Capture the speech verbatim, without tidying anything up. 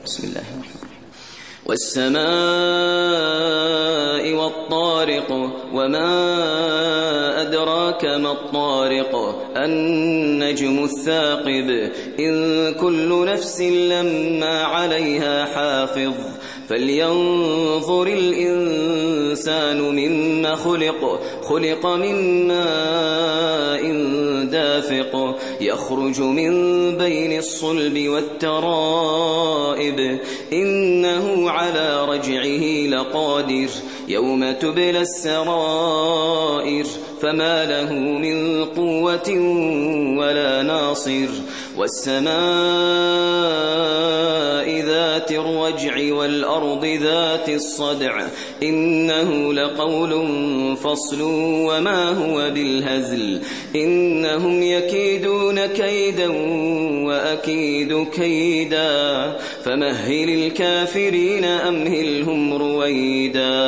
بسم الله الرحمن الرحيم. والسماء والطارق وما أدراك ما الطارق النجم الثاقب إن كل نفس لما عليها حافظ فلينظر الإنسان مما خلق خلق من ماء دافق يخرج من بين الصلب والترائب إنه على رجعه لقادر يوم تبلى السرائر فما له من قوة ولا ناصر والسماء ذات الرجع والأرض ذات الصدع إنه لقول فصل وما هو بالهزل إنهم يكيدون كيدا وأكيد كيدا فمهل الكافرين أمهلهم رويدا